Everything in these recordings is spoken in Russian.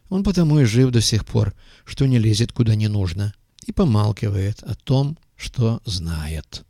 Он потому и жив до сих пор, что не лезет куда не нужно и помалкивает о том, что знает.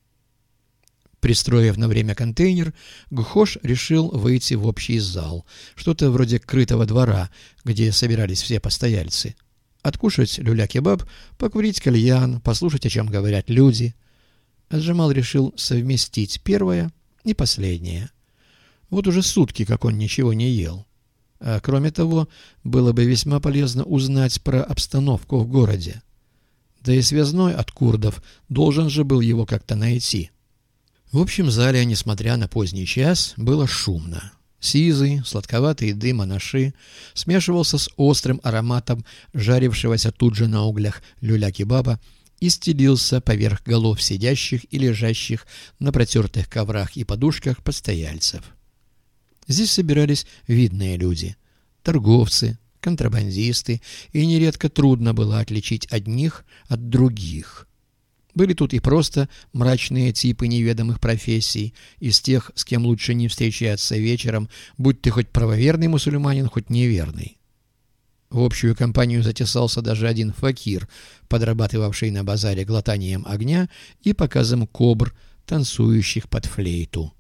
Пристроив на время контейнер, Гхош решил выйти в общий зал, что-то вроде крытого двора, где собирались все постояльцы. Откушать люля-кебаб, покурить кальян, послушать, о чем говорят люди. Аджамал решил совместить первое и последнее. Вот уже сутки, как он ничего не ел. А кроме того, было бы весьма полезно узнать про обстановку в городе. Да и связной от курдов должен же был его как-то найти. В общем зале, несмотря на поздний час, было шумно. Сизый, сладковатый дым анаши смешивался с острым ароматом жарившегося тут же на углях люля-кебаба и стелился поверх голов сидящих и лежащих на протертых коврах и подушках постояльцев. Здесь собирались видные люди, торговцы, контрабандисты, и нередко трудно было отличить одних от других. Были тут и просто мрачные типы неведомых профессий, из тех, с кем лучше не встречаться вечером, будь ты хоть правоверный мусульманин, хоть неверный. В общую компанию затесался даже один факир, подрабатывавший на базаре глотанием огня и показом кобр, танцующих под флейту.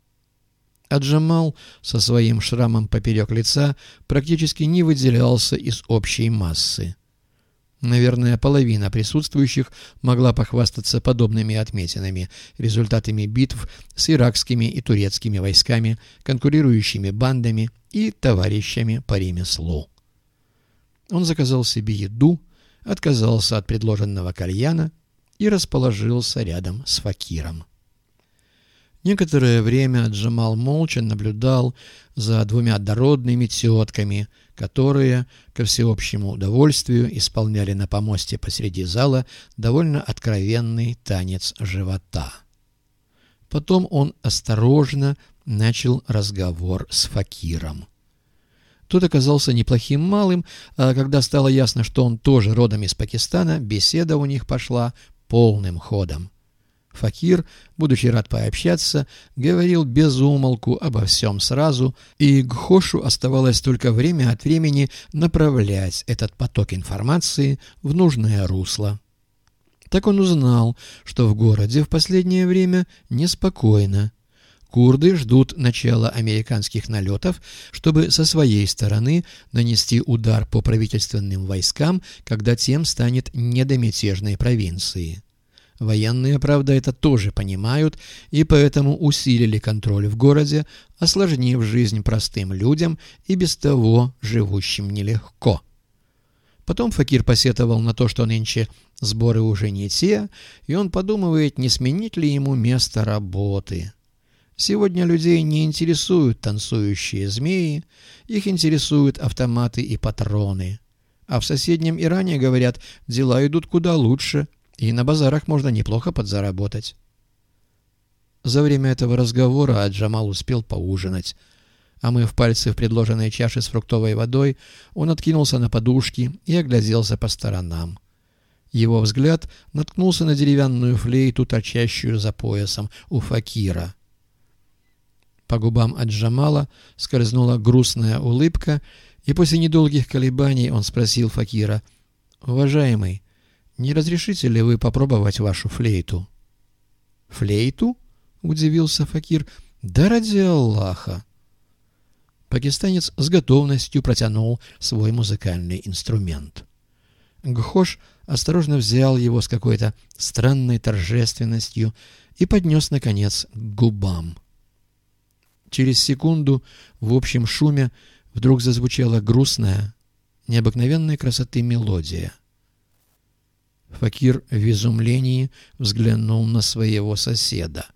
Аджамал со своим шрамом поперек лица практически не выделялся из общей массы. Наверное, половина присутствующих могла похвастаться подобными отметинами, результатами битв с иракскими и турецкими войсками, конкурирующими бандами и товарищами по ремеслу. Он заказал себе еду, отказался от предложенного кальяна и расположился рядом с факиром. Некоторое время Аджамал молча наблюдал за двумя дородными тетками, которые, ко всеобщему удовольствию, исполняли на помосте посреди зала довольно откровенный танец живота. Потом он осторожно начал разговор с факиром. Тот оказался неплохим малым, а когда стало ясно, что он тоже родом из Пакистана, беседа у них пошла полным ходом. Факир, будучи рад пообщаться, говорил без умолку обо всем сразу, и Гхошу оставалось только время от времени направлять этот поток информации в нужное русло. Так он узнал, что в городе в последнее время неспокойно. Курды ждут начала американских налетов, чтобы со своей стороны нанести удар по правительственным войскам, когда тем станет не до мятежной провинции. Военные, правда, это тоже понимают и поэтому усилили контроль в городе, осложнив жизнь простым людям и без того живущим нелегко. Потом факир посетовал на то, что нынче сборы уже не те, и он подумывает, не сменить ли ему место работы. Сегодня людей не интересуют танцующие змеи, их интересуют автоматы и патроны. А в соседнем Иране, говорят, дела идут куда лучше, и на базарах можно неплохо подзаработать. За время этого разговора Аджамал успел поужинать. Омыв пальцы в предложенной чаше с фруктовой водой, он откинулся на подушки и огляделся по сторонам. Его взгляд наткнулся на деревянную флейту, торчащую за поясом у факира. По губам Аджамала скользнула грустная улыбка, и после недолгих колебаний он спросил факира: «Уважаемый, не разрешите ли вы попробовать вашу флейту?» «Флейту?» — удивился факир. «Да ради Аллаха!» Пакистанец с готовностью протянул свой музыкальный инструмент. Гхош осторожно взял его с какой-то странной торжественностью и поднес, наконец, к губам. Через секунду в общем шуме вдруг зазвучала грустная, необыкновенной красоты мелодия. Факир в изумлении взглянул на своего соседа.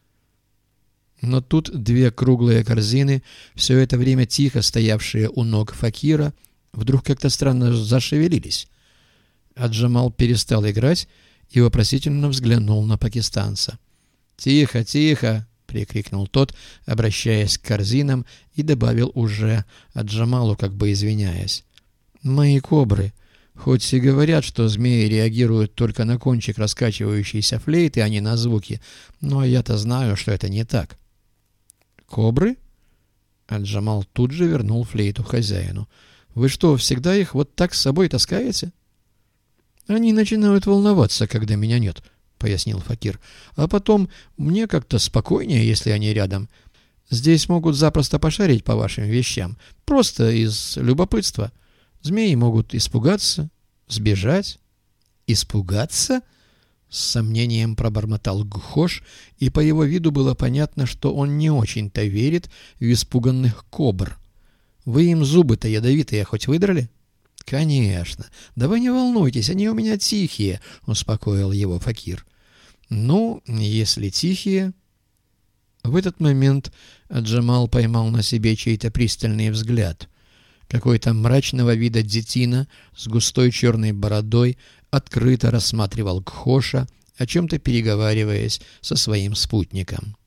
Но тут две круглые корзины, все это время тихо стоявшие у ног факира, вдруг как-то странно зашевелились. Аджамал перестал играть и вопросительно взглянул на пакистанца. «Тихо, тихо!» — прикрикнул тот, обращаясь к корзинам, и добавил уже Аджамалу, как бы извиняясь: «Мои кобры, хоть и говорят, что змеи реагируют только на кончик раскачивающейся флейты, а не на звуки, но я-то знаю, что это не так». «Кобры?» Аджамал тут же вернул флейту хозяину. Вы что, всегда их вот так с собой таскаете? Они начинают волноваться, когда меня нет, — пояснил Факир. А потом мне как-то спокойнее, если они рядом. Здесь могут запросто пошарить по вашим вещам, просто из любопытства. Змеи могут испугаться, сбежать. Испугаться? С сомнением пробормотал Гхош, и по его виду было понятно, что он не очень-то верит в испуганных кобр. Вы им зубы-то ядовитые хоть выдрали? Конечно. Да вы не волнуйтесь, они у меня тихие, успокоил его Факир. Ну, если тихие... В этот момент Джамал поймал на себе чей-то пристальный взгляд. Какой-то мрачного вида детина с густой черной бородой открыто рассматривал Гхоша, о чем-то переговариваясь со своим спутником.